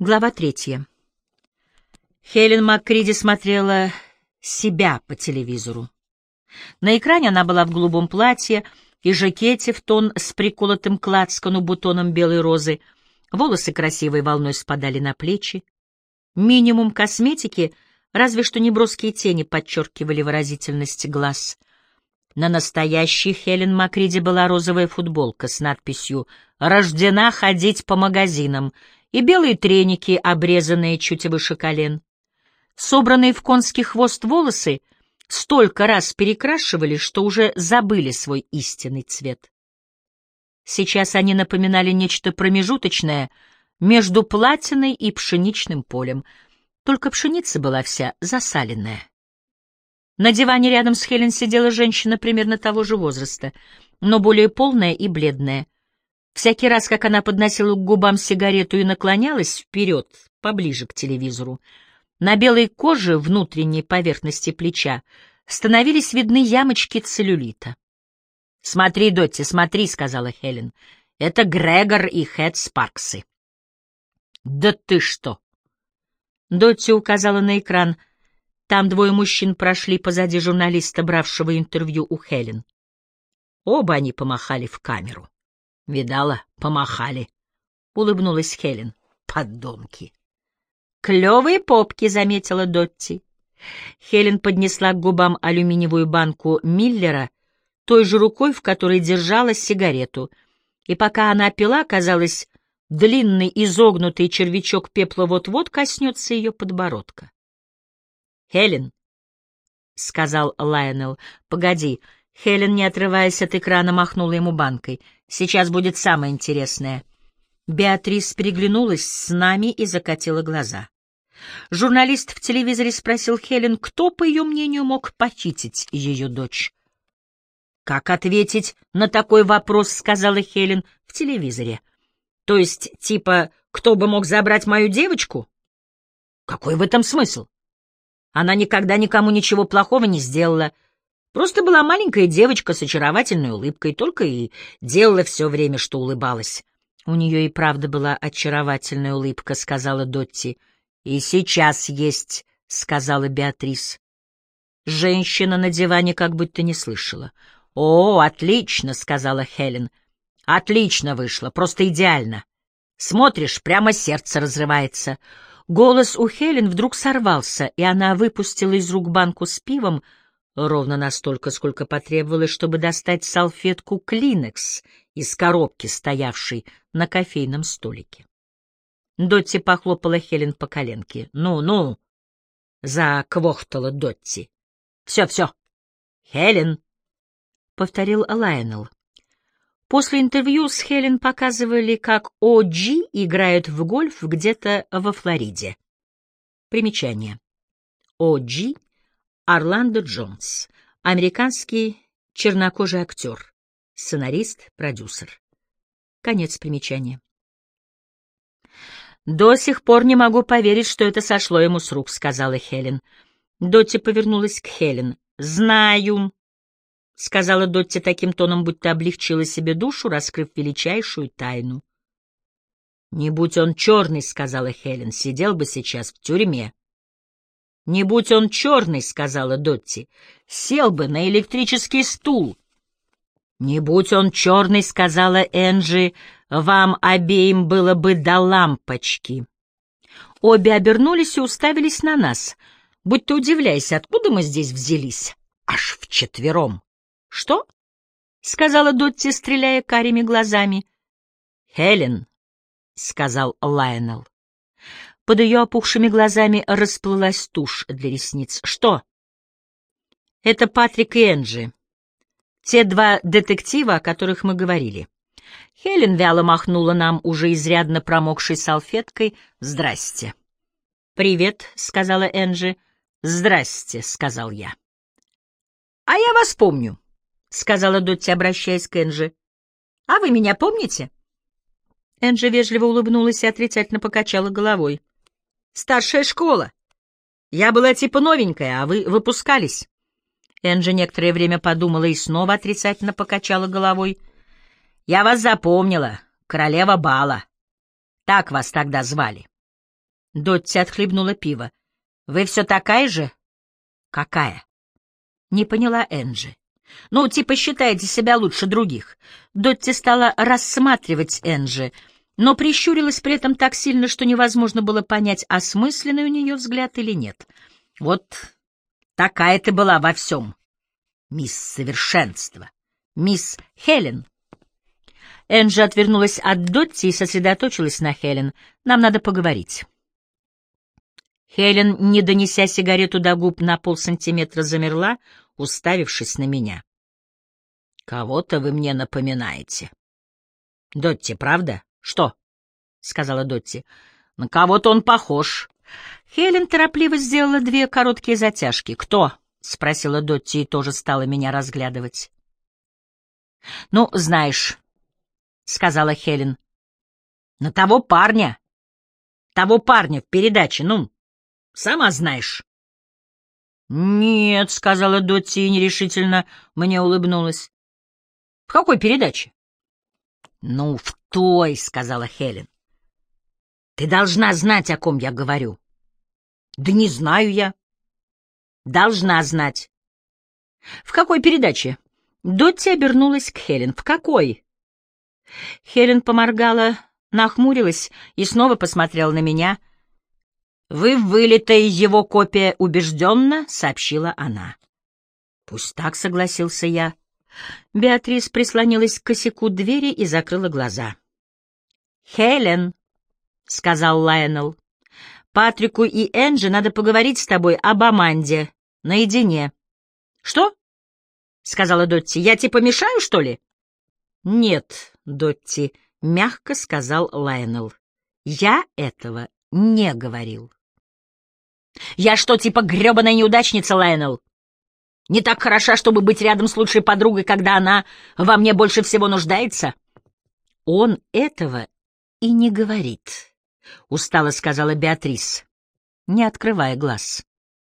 Глава 3. Хелен МакКриди смотрела себя по телевизору. На экране она была в голубом платье и жакете в тон с приколотым к лацкану бутоном белой розы. Волосы красивой волной спадали на плечи. Минимум косметики, разве что неброские тени подчеркивали выразительность глаз. На настоящей Хелен МакКриди была розовая футболка с надписью «Рождена ходить по магазинам» и белые треники, обрезанные чуть выше колен. Собранные в конский хвост волосы столько раз перекрашивали, что уже забыли свой истинный цвет. Сейчас они напоминали нечто промежуточное между платиной и пшеничным полем, только пшеница была вся засаленная. На диване рядом с Хелен сидела женщина примерно того же возраста, но более полная и бледная. Всякий раз, как она подносила к губам сигарету и наклонялась вперед, поближе к телевизору, на белой коже внутренней поверхности плеча становились видны ямочки целлюлита. «Смотри, Дотти, смотри», — сказала Хелен, — «это Грегор и Хэт Спарксы». «Да ты что!» Дотти указала на экран. Там двое мужчин прошли позади журналиста, бравшего интервью у Хелен. Оба они помахали в камеру. «Видала? Помахали», — улыбнулась Хелен. «Подонки!» «Клевые попки», — заметила Дотти. Хелен поднесла к губам алюминиевую банку Миллера той же рукой, в которой держала сигарету, и пока она пила, казалось, длинный изогнутый червячок пепла вот-вот коснется ее подбородка. «Хелен», — сказал Лайонелл, — «погоди». Хелен, не отрываясь от экрана, махнула ему банкой. «Сейчас будет самое интересное». Беатрис переглянулась с нами и закатила глаза. Журналист в телевизоре спросил Хелен, кто, по ее мнению, мог похитить ее дочь. «Как ответить на такой вопрос?» — сказала Хелен в телевизоре. «То есть, типа, кто бы мог забрать мою девочку? Какой в этом смысл? Она никогда никому ничего плохого не сделала. Просто была маленькая девочка с очаровательной улыбкой, только и делала все время, что улыбалась». «У нее и правда была очаровательная улыбка», — сказала Дотти. «И сейчас есть», — сказала Беатрис. Женщина на диване как будто не слышала. «О, отлично», — сказала Хелен. «Отлично вышло, просто идеально. Смотришь, прямо сердце разрывается». Голос у Хелен вдруг сорвался, и она выпустила из рук банку с пивом ровно настолько, сколько потребовалось, чтобы достать салфетку «Клинекс» из коробки, стоявшей на кофейном столике. Дотти похлопала Хелен по коленке. «Ну-ну», — заквохтала Дотти. «Все-все». «Хелен», — повторил Лайонелл. После интервью с Хелен показывали, как О.Джи играют в гольф где-то во Флориде. Примечание. О.Джи — Орландо Джонс, американский чернокожий актер, сценарист, продюсер. Конец примечания. «До сих пор не могу поверить, что это сошло ему с рук», — сказала Хелен. Дотти повернулась к Хелен. «Знаю», — сказала Дотти таким тоном, будто облегчила себе душу, раскрыв величайшую тайну. «Не будь он черный», — сказала Хелен, — «сидел бы сейчас в тюрьме». «Не будь он черный», — сказала Дотти, — «сел бы на электрический стул». «Не будь он черный», — сказала Энджи, — «вам обеим было бы до лампочки». Обе обернулись и уставились на нас, будто удивляясь, откуда мы здесь взялись, аж вчетвером. «Что?» — сказала Дотти, стреляя карими глазами. «Хелен», — сказал Лайонелл. Под ее опухшими глазами расплылась тушь для ресниц. «Что?» «Это Патрик и Энджи. Те два детектива, о которых мы говорили». Хелен вяло махнула нам уже изрядно промокшей салфеткой. «Здрасте». «Привет», — сказала Энджи. «Здрасте», — сказал я. «А я вас помню», — сказала Дотти, обращаясь к Энджи. «А вы меня помните?» Энджи вежливо улыбнулась и отрицательно покачала головой. «Старшая школа. Я была типа новенькая, а вы выпускались». Энджи некоторое время подумала и снова отрицательно покачала головой. «Я вас запомнила, королева бала. Так вас тогда звали». Дотти отхлебнула пиво. «Вы все такая же?» «Какая?» Не поняла Энджи. «Ну, типа считаете себя лучше других». Дотти стала рассматривать Энджи, но прищурилась при этом так сильно, что невозможно было понять, осмысленный у нее взгляд или нет. «Вот такая ты была во всем, мисс Совершенство, мисс Хелен». Энджи отвернулась от Дотти и сосредоточилась на Хелен. «Нам надо поговорить». Хелен, не донеся сигарету до губ, на полсантиметра замерла, уставившись на меня. «Кого-то вы мне напоминаете». «Дотти, правда?» «Что?» — сказала Дотти. «На кого-то он похож». Хелен торопливо сделала 2 короткие затяжки. «Кто?» — спросила Дотти и тоже стала меня разглядывать. «Ну, знаешь», — сказала Хелен. «На того парня в передаче, ну, сама знаешь». «Нет», — сказала Дотти и нерешительно мне улыбнулась. «В какой передаче?» «Ну, в той», — сказала Хелен. «Ты должна знать, о ком я говорю». «Да не знаю я». «Должна знать». «В какой передаче?» Дотти обернулась к Хелен. «В какой?» Хелен поморгала, нахмурилась и снова посмотрела на меня. «Вы вылитая его копия убежденно», — сообщила она. «Пусть так», — согласился я. Беатрис прислонилась к косяку двери и закрыла глаза. «Хелен», — сказал Лайонелл, — «Патрику и Энджи надо поговорить с тобой об Аманде, наедине». «Что?» — сказала Дотти. «Я типа мешаю, что ли?» «Нет, Дотти», — мягко сказал Лайонелл. «Я этого не говорил». «Я что, типа грёбаная неудачница, Лайонелл? Не так хороша, чтобы быть рядом с лучшей подругой, когда она во мне больше всего нуждается?» «Он этого и не говорит», — устало сказала Беатрис, не открывая глаз.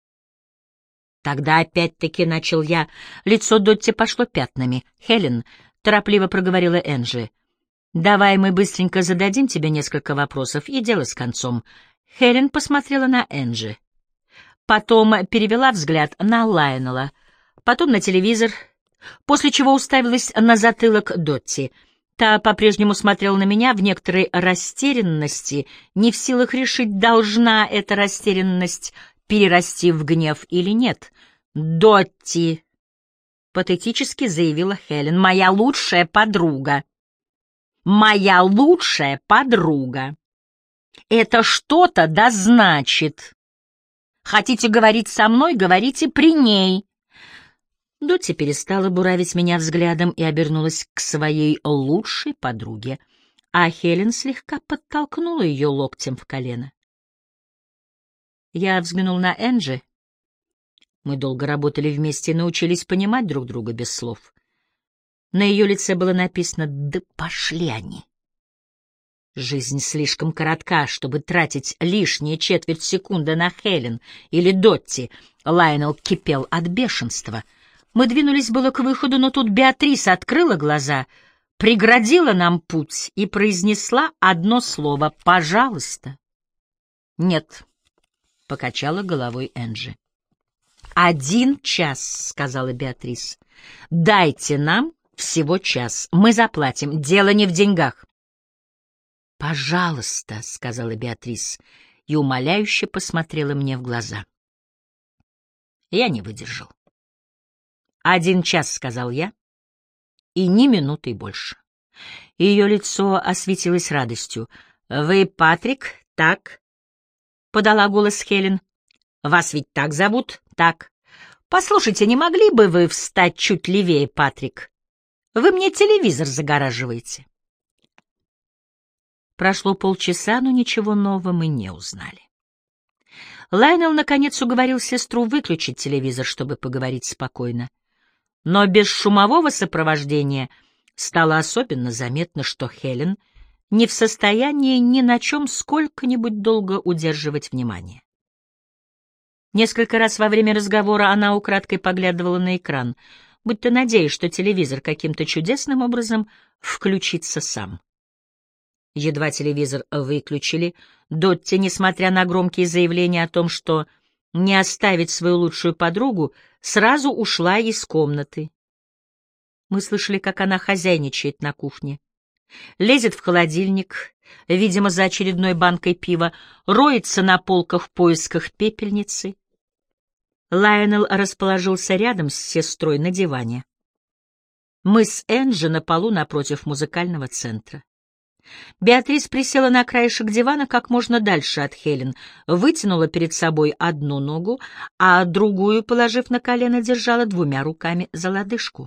«Тогда опять-таки начал я. Лицо Дотти пошло пятнами. Хелен», — торопливо проговорила Энджи, — «давай мы быстренько зададим тебе несколько вопросов, и дело с концом». Хелен посмотрела на Энджи. Потом перевела взгляд на Лайонелла, потом на телевизор, после чего уставилась на затылок Дотти. Та по-прежнему смотрела на меня в некоторой растерянности, не в силах решить, должна эта растерянность перерасти в гнев или нет. «Дотти», — патетически заявила Хелен, — «моя лучшая подруга». «Моя лучшая подруга». Это что-то да значит. Хотите говорить со мной, говорите при ней. Дотти перестала буравить меня взглядом и обернулась к своей лучшей подруге, а Хелен слегка подтолкнула ее локтем в колено. Я взглянул на Энджи. Мы долго работали вместе и научились понимать друг друга без слов. На ее лице было написано «Да пошли они». Жизнь слишком коротка, чтобы тратить лишние четверть секунды на Хелен или Дотти. Лайонелл кипел от бешенства. Мы двинулись было к выходу, но тут Беатрис открыла глаза, преградила нам путь и произнесла одно слово «пожалуйста». «Нет», — покачала головой Энджи. «1 час», — сказала Беатрис. «Дайте нам всего час. Мы заплатим. Дело не в деньгах». «Пожалуйста», — сказала Беатрис и умоляюще посмотрела мне в глаза. Я не выдержал. 1 час, — сказал я, — и ни минуты больше. Ее лицо осветилось радостью. «Вы Патрик, так?» — подала голос Хелен. «Вас ведь так зовут?» «Так. Послушайте, не могли бы вы встать чуть левее, Патрик? Вы мне телевизор загораживаете». Прошло полчаса, но ничего нового мы не узнали. Лайонелл наконец уговорил сестру выключить телевизор, чтобы поговорить спокойно. Но без шумового сопровождения стало особенно заметно, что Хелен не в состоянии ни на чем сколько-нибудь долго удерживать внимание. Несколько раз во время разговора она украдкой поглядывала на экран, будто надеясь, что телевизор каким-то чудесным образом включится сам. Едва телевизор выключили, Дотти, несмотря на громкие заявления о том, что не оставить свою лучшую подругу, сразу ушла из комнаты. Мы слышали, как она хозяйничает на кухне. Лезет в холодильник, видимо, за очередной банкой пива, роется на полках в поисках пепельницы. Лайонел расположился рядом с сестрой на диване. Мы с Энджи на полу напротив музыкального центра. Беатрис присела на краешек дивана как можно дальше от Хелен, вытянула перед собой одну ногу, а другую, положив на колено, держала двумя руками за лодыжку.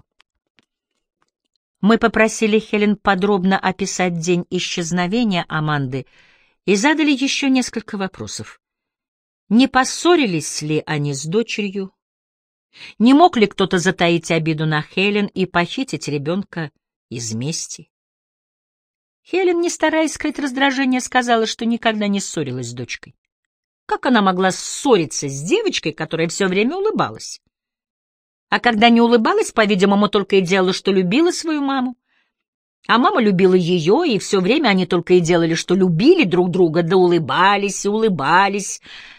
Мы попросили Хелен подробно описать день исчезновения Аманды и задали еще несколько вопросов. Не поссорились ли они с дочерью? Не мог ли кто-то затаить обиду на Хелен и похитить ребенка из мести? Хелен, не стараясь скрыть раздражение, сказала, что никогда не ссорилась с дочкой. Как она могла ссориться с девочкой, которая все время улыбалась? А когда не улыбалась, по-видимому, только и делала, что любила свою маму. А мама любила ее, и все время они только и делали, что любили друг друга, да улыбались и улыбались.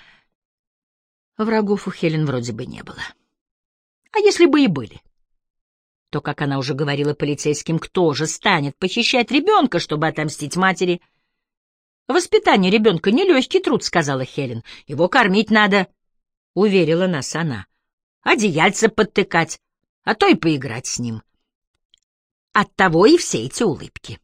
Врагов у Хелен вроде бы не было. А если бы и были, то, как она уже говорила полицейским, кто же станет похищать ребенка, чтобы отомстить матери? «Воспитание ребенка — не легкий труд», — сказала Хелен. «Его кормить надо», — уверила нас она. «Одеяльце подтыкать, а то и поиграть с ним. Оттого и все эти улыбки».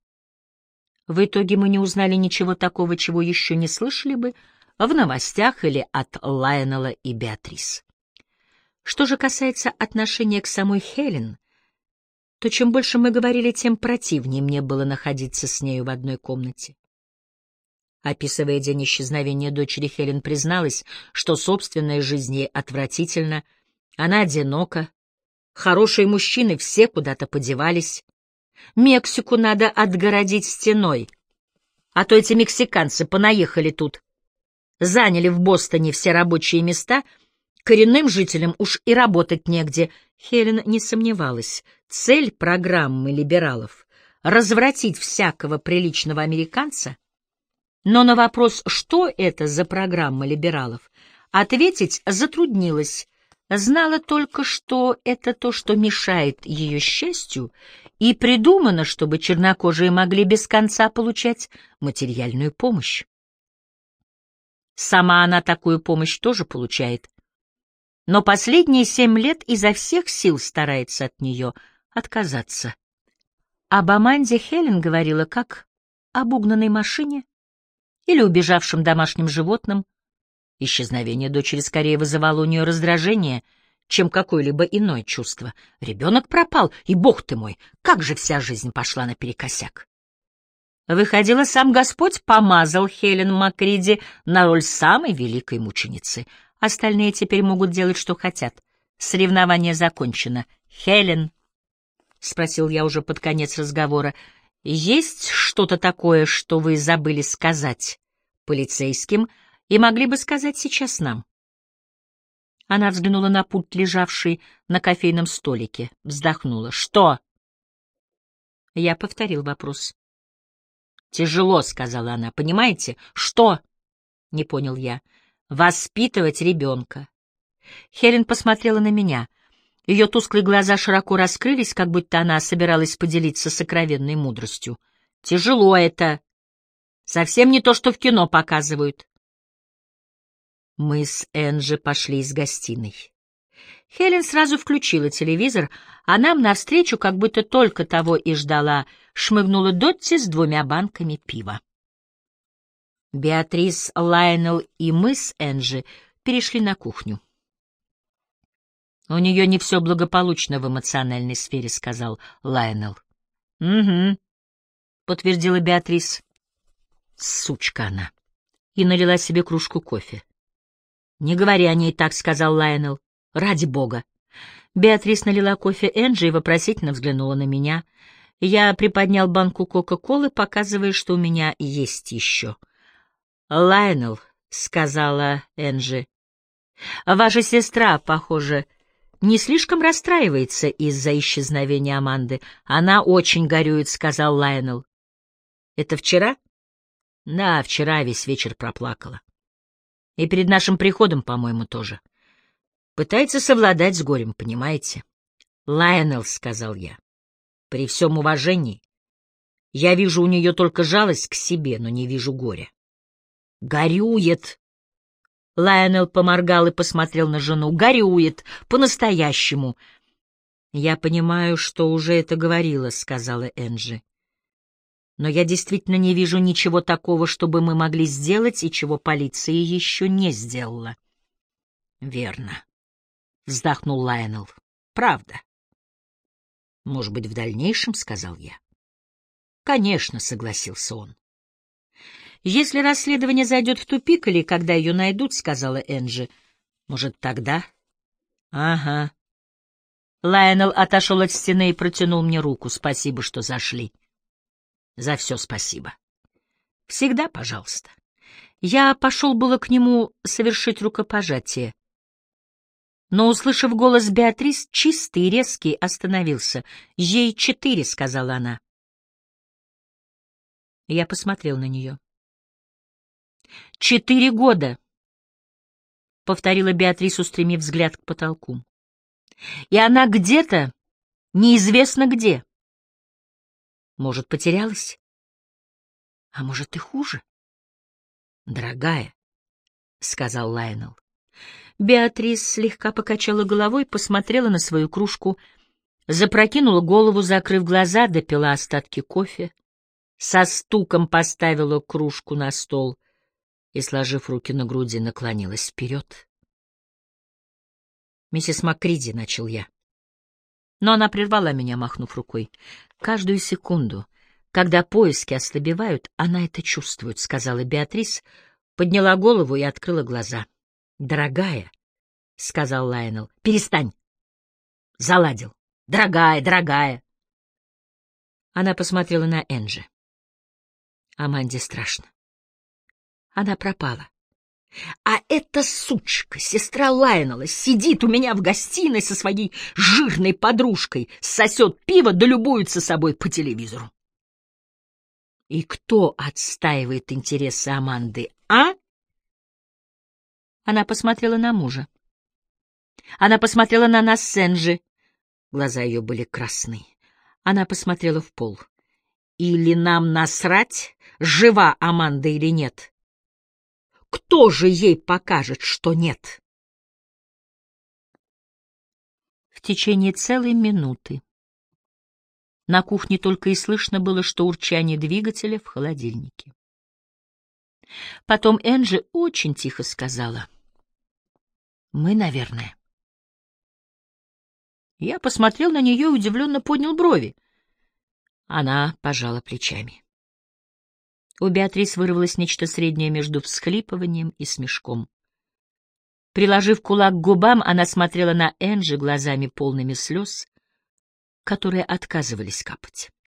В итоге мы не узнали ничего такого, чего еще не слышали бы в новостях или от Лайонела и Беатрис. Что же касается отношения к самой Хелен, то чем больше мы говорили, тем противнее мне было находиться с нею в одной комнате. Описывая день исчезновения дочери, Хелен призналась, что собственная жизнь ей отвратительна, она одинока, хорошие мужчины все куда-то подевались, Мексику надо отгородить стеной, а то эти мексиканцы понаехали тут, заняли в Бостоне все рабочие места. Коренным жителям уж и работать негде. Хелен не сомневалась. Цель программы либералов — развратить всякого приличного американца. Но на вопрос, что это за программа либералов, ответить затруднилась. Знала только, что это то, что мешает ее счастью, и придумано, чтобы чернокожие могли без конца получать материальную помощь. Сама она такую помощь тоже получает, но последние 7 лет изо всех сил старается от нее отказаться. Об Аманде Хелен говорила как об угнанной машине или убежавшем домашнем животном. Исчезновение дочери скорее вызывало у нее раздражение, чем какое-либо иное чувство. Ребенок пропал, и, бог ты мой, как же вся жизнь пошла наперекосяк. Выходило, сам Господь помазал Хелен Макриди на роль самой великой мученицы. Остальные теперь могут делать, что хотят. Соревнование закончено. «Хелен», — спросил я уже под конец разговора, — «есть что-то такое, что вы забыли сказать полицейским и могли бы сказать сейчас нам?» Она взглянула на пульт, лежавший на кофейном столике, вздохнула. «Что?» Я повторил вопрос. «Тяжело», — сказала она. «Понимаете? Что?» — не понял я. «Воспитывать ребенка». Хелен посмотрела на меня. Ее тусклые глаза широко раскрылись, как будто она собиралась поделиться сокровенной мудростью. «Тяжело это. Совсем не то, что в кино показывают». Мы с Энджи пошли из гостиной. Хелен сразу включила телевизор, а нам навстречу, как будто только того и ждала, шмыгнула Дотти с 2 банками пива. Беатрис, Лайонел и мы с Энджи перешли на кухню. «У нее не все благополучно в эмоциональной сфере», — сказал Лайонел. «Угу», — подтвердила Беатрис. «Сучка она!» И налила себе кружку кофе. «Не говори о ней так», — сказал Лайонел. «Ради бога». Беатрис налила кофе Энджи и вопросительно взглянула на меня. Я приподнял банку Кока-Колы, показывая, что у меня есть еще. «Лайонел», — сказала Энджи, — «ваша сестра, похоже, не слишком расстраивается из-за исчезновения Аманды. Она очень горюет», — сказал Лайонел. Это вчера? Да, вчера весь вечер проплакала. И перед нашим приходом, по-моему, тоже. Пытается совладать с горем, понимаете? Лайонелл, — сказал я, — при всем уважении, я вижу у нее только жалость к себе, но не вижу горя. Горюет. Лайонелл поморгал и посмотрел на жену. Горюет, по-настоящему. Я понимаю, что уже это говорила, — сказала Энджи. Но я действительно не вижу ничего такого, чтобы мы могли сделать, и чего полиция еще не сделала. Верно, — вздохнул Лайонелл. Правда. Может быть, в дальнейшем, — сказал я. Конечно, — согласился он. Если расследование зайдет в тупик или когда ее найдут, — сказала Энджи, — может, тогда? Ага. Лайонелл отошел от стены и протянул мне руку. Спасибо, что зашли. За все спасибо. Всегда, пожалуйста. Я пошел было к нему совершить рукопожатие. Но, услышав голос Беатрис, чистый и резкий, остановился. «Ей 4», — сказала она. Я посмотрел на нее. 4 года», — повторила Беатрис, устремив взгляд к потолку. «И она где-то, неизвестно где. Может, потерялась? А может, и хуже?» «Дорогая», — сказал Лайонелл. Беатрис слегка покачала головой, посмотрела на свою кружку, запрокинула голову, закрыв глаза, допила остатки кофе, со стуком поставила кружку на стол и, сложив руки на груди, наклонилась вперед. «Миссис МакКриди», — начал я. Но она прервала меня, махнув рукой. «Каждую секунду, когда поиски ослабевают, она это чувствует», — сказала Беатрис, подняла голову и открыла глаза. «Дорогая», — сказал Лайонелл, — «перестань». Заладил. «Дорогая, дорогая». Она посмотрела на Энджи. Аманде страшно. Она пропала. А эта сучка, сестра Лайонелла, сидит у меня в гостиной со своей жирной подружкой, сосет пиво да любуется собой по телевизору. И кто отстаивает интересы Аманды, а? Она посмотрела на мужа. Она посмотрела на нас с Энджи. Глаза ее были красны. Она посмотрела в пол. Или нам насрать, жива Аманда или нет? Кто же ей покажет, что нет? В течение целой минуты на кухне только и слышно было, что урчание двигателя в холодильнике. Потом Энджи очень тихо сказала: «Мы, наверное». Я посмотрел на нее и удивленно поднял брови. Она пожала плечами. У Беатрис вырвалось нечто среднее между всхлипыванием и смешком. Приложив кулак к губам, она смотрела на Энджи глазами полными слез, которые отказывались капать.